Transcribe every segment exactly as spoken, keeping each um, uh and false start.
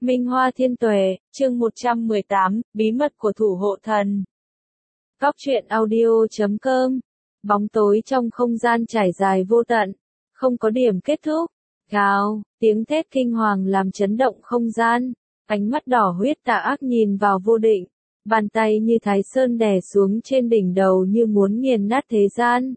Minh Hoa Thiên Tuệ, chương một trăm mười tám, Bí mật của thủ hộ thần. Góc truyện audio chấm com. Bóng tối trong không gian trải dài vô tận, không có điểm kết thúc. Gào, tiếng thét kinh hoàng làm chấn động không gian. Ánh mắt đỏ huyết tà ác nhìn vào vô định, bàn tay như thái sơn đè xuống trên đỉnh đầu như muốn nghiền nát thế gian.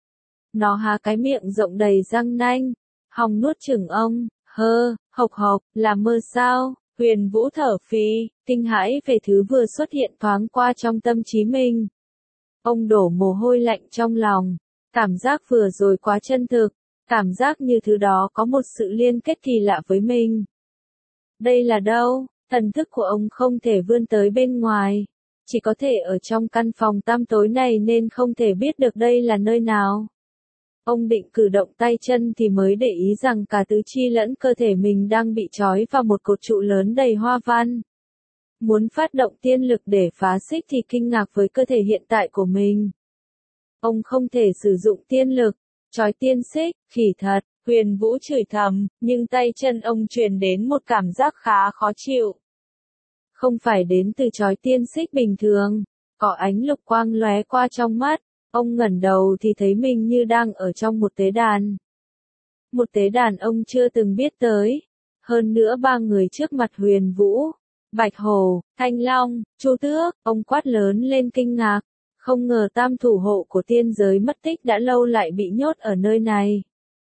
Nó há cái miệng rộng đầy răng nanh, hòng nuốt chửng ông. Hơ, hộc hộc, là mơ sao? Huyền Vũ thở phì, kinh hãi về thứ vừa xuất hiện thoáng qua trong tâm trí mình. Ông đổ mồ hôi lạnh trong lòng, cảm giác vừa rồi quá chân thực, cảm giác như thứ đó có một sự liên kết kỳ lạ với mình. Đây là đâu? Thần thức của ông không thể vươn tới bên ngoài, chỉ có thể ở trong căn phòng tăm tối này nên không thể biết được đây là nơi nào. Ông định cử động tay chân thì mới để ý rằng cả tứ chi lẫn cơ thể mình đang bị trói vào một cột trụ lớn đầy hoa văn. Muốn phát động tiên lực để phá xích thì kinh ngạc với cơ thể hiện tại của mình. Ông không thể sử dụng tiên lực, trói tiên xích, khỉ thật, Huyền Vũ chửi thầm, nhưng tay chân ông truyền đến một cảm giác khá khó chịu. Không phải đến từ trói tiên xích bình thường, có ánh lục quang lóe qua trong mắt. Ông ngẩng đầu thì thấy mình như đang ở trong một tế đàn. Một tế đàn ông chưa từng biết tới. Hơn nữa ba người trước mặt Huyền Vũ, Bạch Hổ, Thanh Long, Chu Tước, ông quát lớn lên kinh ngạc. Không ngờ tam thủ hộ của tiên giới mất tích đã lâu lại bị nhốt ở nơi này.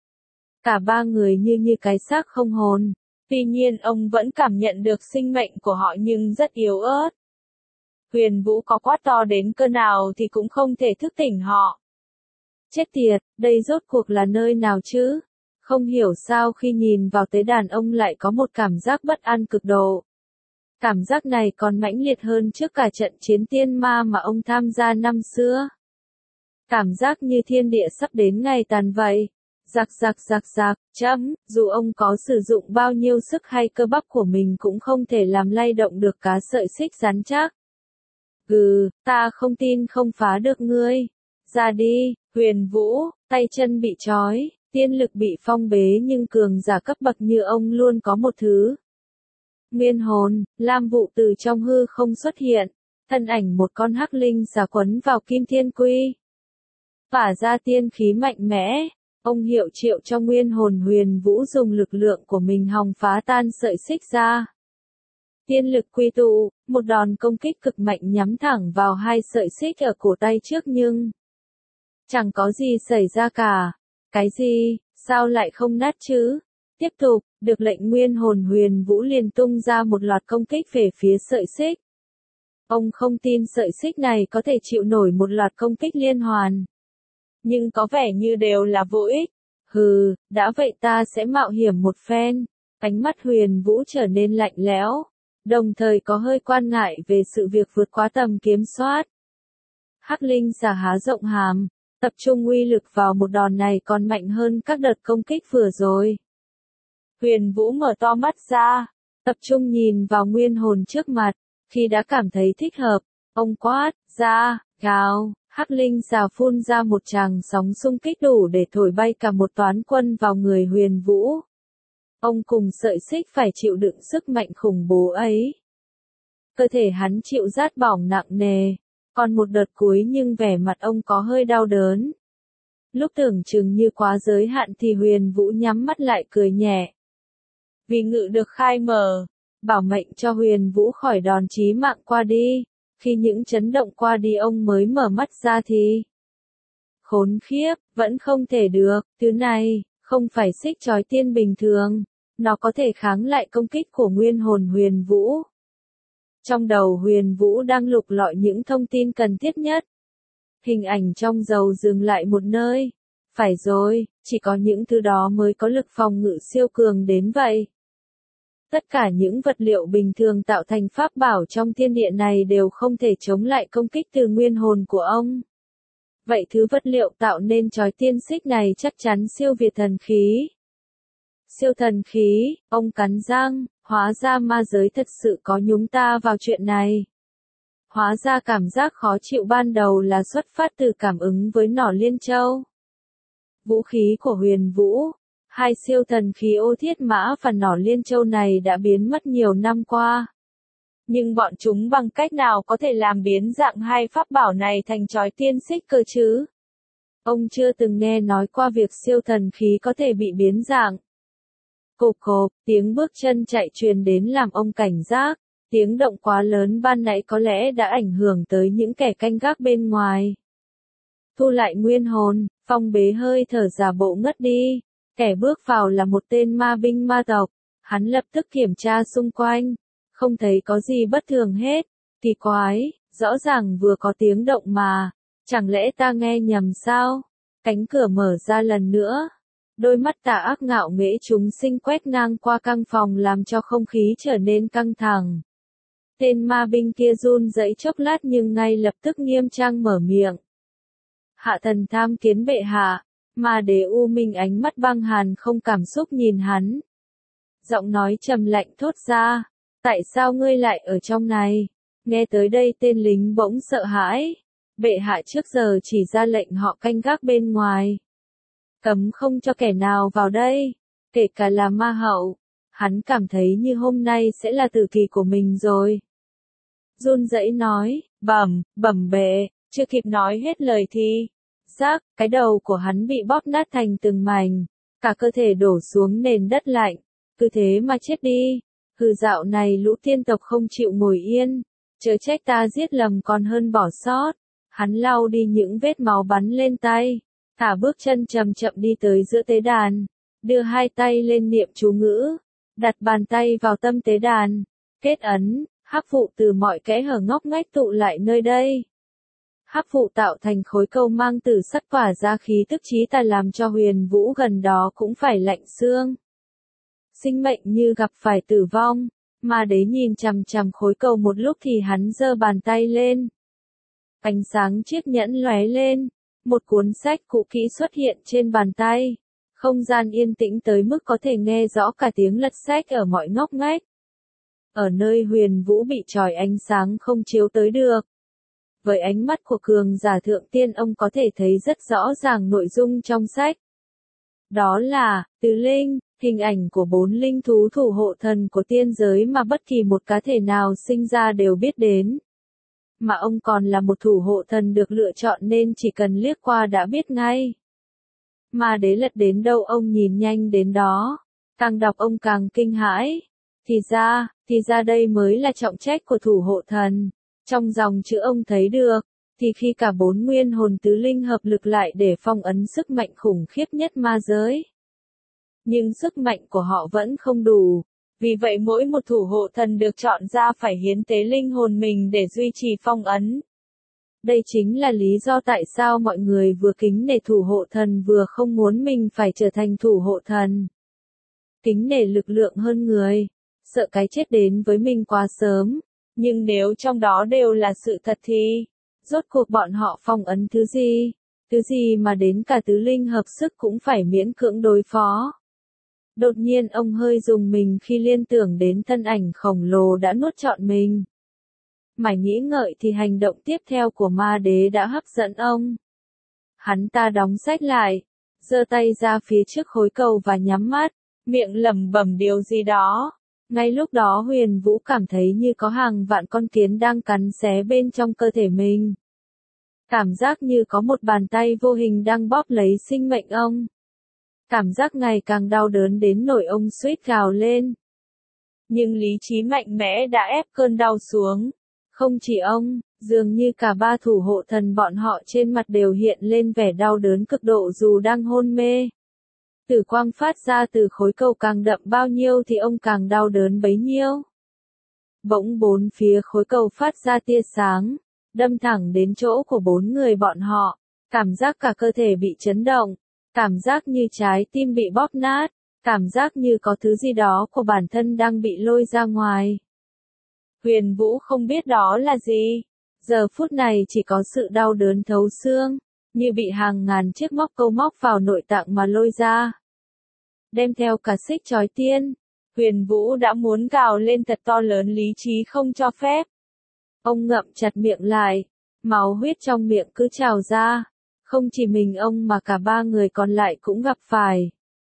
Cả ba người như như cái xác không hồn. Tuy nhiên ông vẫn cảm nhận được sinh mệnh của họ nhưng rất yếu ớt. Huyền Vũ có quát to đến cỡ nào thì cũng không thể thức tỉnh họ. Chết tiệt, đây rốt cuộc là nơi nào chứ? Không hiểu sao khi nhìn vào tế đàn ông lại có một cảm giác bất an cực độ. Cảm giác này còn mãnh liệt hơn trước cả trận chiến tiên ma mà ông tham gia năm xưa. Cảm giác như thiên địa sắp đến ngày tàn vậy. Giặc giặc giặc giặc, chấm, dù ông có sử dụng bao nhiêu sức hay cơ bắp của mình cũng không thể làm lay động được cá sợi xích rắn chắc. Gừ, ta không tin không phá được ngươi. Ra đi, Huyền Vũ, tay chân bị trói, tiên lực bị phong bế nhưng cường giả cấp bậc như ông luôn có một thứ. Nguyên hồn, lam vụ từ trong hư không xuất hiện, thân ảnh một con hắc linh xà quấn vào kim thiên quy. Phả ra tiên khí mạnh mẽ, ông hiệu triệu cho nguyên hồn Huyền Vũ dùng lực lượng của mình hòng phá tan sợi xích ra. Tiên lực quy tụ, một đòn công kích cực mạnh nhắm thẳng vào hai sợi xích ở cổ tay trước nhưng chẳng có gì xảy ra cả. Cái gì, sao lại không nát chứ? Tiếp tục, được lệnh nguyên hồn Huyền Vũ liền tung ra một loạt công kích về phía sợi xích. Ông không tin sợi xích này có thể chịu nổi một loạt công kích liên hoàn. Nhưng có vẻ như đều là vô ích. Hừ, đã vậy ta sẽ mạo hiểm một phen. Ánh mắt Huyền Vũ trở nên lạnh lẽo. Đồng thời có hơi quan ngại về sự việc vượt quá tầm kiểm soát. Hắc linh xà há rộng hàm, tập trung uy lực vào một đòn này còn mạnh hơn các đợt công kích vừa rồi. Huyền Vũ mở to mắt ra, tập trung nhìn vào nguyên hồn trước mặt, khi đã cảm thấy thích hợp, ông quát ra, gào, hắc linh xà phun ra một tràng sóng xung kích đủ để thổi bay cả một toán quân vào người Huyền Vũ. Ông cùng sợi xích phải chịu đựng sức mạnh khủng bố ấy. Cơ thể hắn chịu rát bỏng nặng nề, còn một đợt cuối nhưng vẻ mặt ông có hơi đau đớn. Lúc tưởng chừng như quá giới hạn thì Huyền Vũ nhắm mắt lại cười nhẹ. Vì ngự được khai mở, bảo mệnh cho Huyền Vũ khỏi đòn chí mạng qua đi, khi những chấn động qua đi ông mới mở mắt ra thì khốn khiếp, vẫn không thể được, thứ này không phải xích trói tiên bình thường, nó có thể kháng lại công kích của nguyên hồn Huyền Vũ. Trong đầu Huyền Vũ đang lục lọi những thông tin cần thiết nhất. Hình ảnh trong dầu dừng lại một nơi. Phải rồi, chỉ có những thứ đó mới có lực phòng ngự siêu cường đến vậy. Tất cả những vật liệu bình thường tạo thành pháp bảo trong thiên địa này đều không thể chống lại công kích từ nguyên hồn của ông. Vậy thứ vật liệu tạo nên trói tiên xích này chắc chắn siêu việt thần khí. Siêu thần khí, ông cắn răng, hóa ra ma giới thật sự có nhúng ta vào chuyện này. Hóa ra cảm giác khó chịu ban đầu là xuất phát từ cảm ứng với nỏ liên châu. Vũ khí của Huyền Vũ, Hai siêu thần khí ô thiết mã và nỏ liên châu này đã biến mất nhiều năm qua. Nhưng bọn chúng bằng cách nào có thể làm biến dạng hai pháp bảo này thành chói tiên xích cơ chứ? Ông chưa từng nghe nói qua việc siêu thần khí có thể bị biến dạng. Cộp cộp, tiếng bước chân chạy truyền đến làm ông cảnh giác. Tiếng động quá lớn ban nãy có lẽ đã ảnh hưởng tới những kẻ canh gác bên ngoài. Thu lại nguyên hồn, Phong bế hơi thở giả bộ ngất đi. Kẻ bước vào là một tên ma binh ma tộc. Hắn lập tức kiểm tra xung quanh. Không thấy có gì bất thường hết. Kỳ quái, rõ ràng vừa có tiếng động mà. Chẳng lẽ ta nghe nhầm sao? Cánh cửa mở ra lần nữa. Đôi mắt tà ác ngạo nghễ chúng sinh quét ngang qua căn phòng làm cho không khí trở nên căng thẳng. Tên ma binh kia run rẩy chốc lát nhưng ngay lập tức nghiêm trang mở miệng. Hạ thần tham kiến bệ hạ. Ma đế u minh ánh mắt băng hàn không cảm xúc nhìn hắn. Giọng nói trầm lạnh thốt ra. Tại sao ngươi lại ở trong này? Nghe tới đây tên lính bỗng sợ hãi. Bệ hạ trước giờ chỉ ra lệnh họ canh gác bên ngoài. Cấm không cho kẻ nào vào đây. Kể cả là ma hậu. Hắn cảm thấy như hôm nay sẽ là tử kỳ của mình rồi. Run rẩy nói, bẩm, bẩm bệ, chưa kịp nói hết lời thì. Rác, cái đầu của hắn bị bóp nát thành từng mảnh. Cả cơ thể đổ xuống nền đất lạnh. Cứ thế mà chết đi. Hừ, dạo này lũ tiên tộc không chịu ngồi yên. Chớ trách ta giết lầm còn hơn bỏ sót. Hắn lau đi những vết máu bắn lên tay. Thả bước chân chậm chậm đi tới giữa tế đàn. Đưa hai tay lên niệm chú ngữ. Đặt bàn tay vào tâm tế đàn. Kết ấn, hắc vụ từ mọi kẽ hở ngóc ngách tụ lại nơi đây. Hắc vụ tạo thành khối cầu mang từ sắt tỏa ra khí tức chí tà làm cho Huyền Vũ gần đó cũng phải lạnh xương. Sinh mệnh như gặp phải tử vong. Ma đế nhìn chằm chằm khối cầu một lúc thì hắn giơ bàn tay lên. Ánh sáng chiếc nhẫn lóe lên. Một cuốn sách cũ kỹ xuất hiện trên bàn tay. Không gian yên tĩnh tới mức có thể nghe rõ cả tiếng lật sách ở mọi ngóc ngách. Ở nơi Huyền Vũ bị chòi ánh sáng không chiếu tới được. Với ánh mắt của cường giả thượng tiên ông có thể thấy rất rõ ràng nội dung trong sách. Đó là, Tứ Linh, hình ảnh của bốn linh thú thủ hộ thần của tiên giới mà bất kỳ một cá thể nào sinh ra đều biết đến. Mà ông còn là một thủ hộ thần được lựa chọn nên chỉ cần liếc qua đã biết ngay. Ma đế lật đến đâu ông nhìn nhanh đến đó. Càng đọc ông càng kinh hãi. Thì ra, thì ra đây mới là trọng trách của thủ hộ thần. Trong dòng chữ ông thấy được, thì khi cả bốn nguyên hồn tứ linh hợp lực lại để phong ấn sức mạnh khủng khiếp nhất ma giới. Nhưng sức mạnh của họ vẫn không đủ. Vì vậy mỗi một thủ hộ thần được chọn ra phải hiến tế linh hồn mình để duy trì phong ấn. Đây chính là lý do tại sao mọi người vừa kính nể thủ hộ thần vừa không muốn mình phải trở thành thủ hộ thần. Kính nể lực lượng hơn người, sợ cái chết đến với mình quá sớm. Nhưng nếu trong đó đều là sự thật thì, rốt cuộc bọn họ phong ấn thứ gì? Thứ gì mà đến cả tứ linh hợp sức cũng phải miễn cưỡng đối phó. Đột nhiên ông hơi rùng mình khi liên tưởng đến thân ảnh khổng lồ đã nuốt trọn mình. Mải nghĩ ngợi thì hành động tiếp theo của ma đế đã hấp dẫn ông. Hắn ta đóng sách lại, giơ tay ra phía trước khối cầu và nhắm mắt, miệng lẩm bẩm điều gì đó. Ngay lúc đó Huyền Vũ cảm thấy như có hàng vạn con kiến đang cắn xé bên trong cơ thể mình. Cảm giác như có một bàn tay vô hình đang bóp lấy sinh mệnh ông. Cảm giác ngày càng đau đớn đến nỗi ông suýt gào lên. Nhưng lý trí mạnh mẽ đã ép cơn đau xuống. Không chỉ ông, dường như cả ba thủ hộ thần bọn họ trên mặt đều hiện lên vẻ đau đớn cực độ dù đang hôn mê. Tử quang phát ra từ khối cầu càng đậm bao nhiêu thì ông càng đau đớn bấy nhiêu. Bỗng bốn phía khối cầu phát ra tia sáng, đâm thẳng đến chỗ của bốn người bọn họ. Cảm giác cả cơ thể bị chấn động, cảm giác như trái tim bị bóp nát, cảm giác như có thứ gì đó của bản thân đang bị lôi ra ngoài. Huyền Vũ không biết đó là gì. Giờ phút này chỉ có sự đau đớn thấu xương, như bị hàng ngàn chiếc móc câu móc vào nội tạng mà lôi ra. Đem theo cả xích chói tiên, Huyền Vũ đã muốn gào lên thật to lớn, lý trí không cho phép. Ông ngậm chặt miệng lại, máu huyết trong miệng cứ trào ra. Không chỉ mình ông mà cả ba người còn lại cũng gặp phải.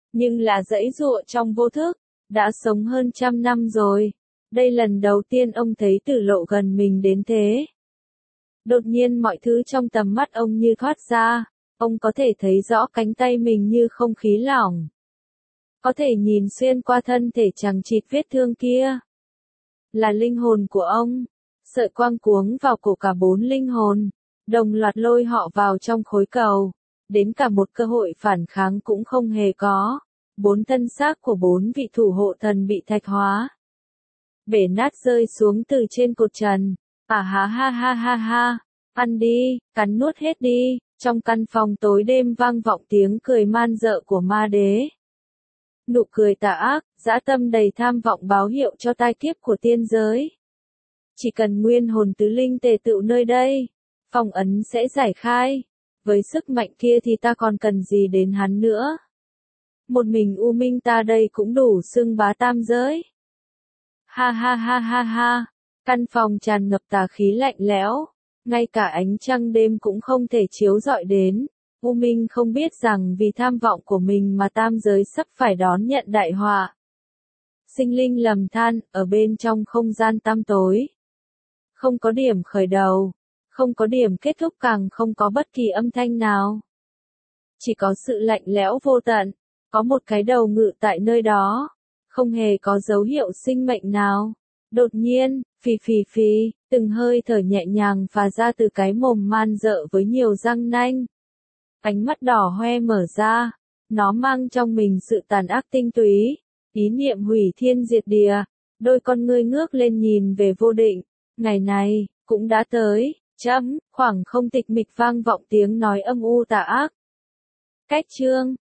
nhưng là dãy dụa trong vô thức, đã sống hơn trăm năm rồi. Đây lần đầu tiên ông thấy tử lộ gần mình đến thế. Đột nhiên mọi thứ trong tầm mắt ông như thoát ra, ông có thể thấy rõ cánh tay mình như không khí lỏng. Có thể nhìn xuyên qua thân thể chằng chịt vết thương kia. Là linh hồn của ông. Sợi quang cuống vào cổ cả bốn linh hồn, đồng loạt lôi họ vào trong khối cầu. Đến cả một cơ hội phản kháng cũng không hề có. Bốn thân xác của bốn vị thủ hộ thần bị thạch hóa. Bể nát rơi xuống từ trên cột trần. À ha ha ha ha ha. Ăn đi, cắn nuốt hết đi. Trong căn phòng tối đêm vang vọng tiếng cười man dợ của ma đế. Nụ cười tà ác, dã tâm đầy tham vọng báo hiệu cho tai kiếp của tiên giới. Chỉ cần nguyên hồn tứ linh tề tựu nơi đây, phong ấn sẽ giải khai. Với sức mạnh kia thì ta còn cần gì đến hắn nữa. Một mình U Minh ta đây cũng đủ xưng bá tam giới. Ha ha ha ha ha, căn phòng tràn ngập tà khí lạnh lẽo, ngay cả ánh trăng đêm cũng không thể chiếu rọi đến. U Minh không biết rằng vì tham vọng của mình mà tam giới sắp phải đón nhận đại họa. Sinh linh lầm than, ở bên trong không gian tăm tối. Không có điểm khởi đầu, không có điểm kết thúc, càng không có bất kỳ âm thanh nào. Chỉ có sự lạnh lẽo vô tận, có một cái đầu ngự tại nơi đó, không hề có dấu hiệu sinh mệnh nào. Đột nhiên, phì phì phì, từng hơi thở nhẹ nhàng phà ra từ cái mồm man dợ với nhiều răng nanh. Ánh mắt đỏ hoe mở ra, nó mang trong mình sự tàn ác tinh túy, ý niệm hủy thiên diệt địa. Đôi con ngươi ngước lên nhìn về vô định, ngày này, cũng đã tới, chấm, khoảng không tịch mịch vang vọng tiếng nói âm u tà ác. Cách chương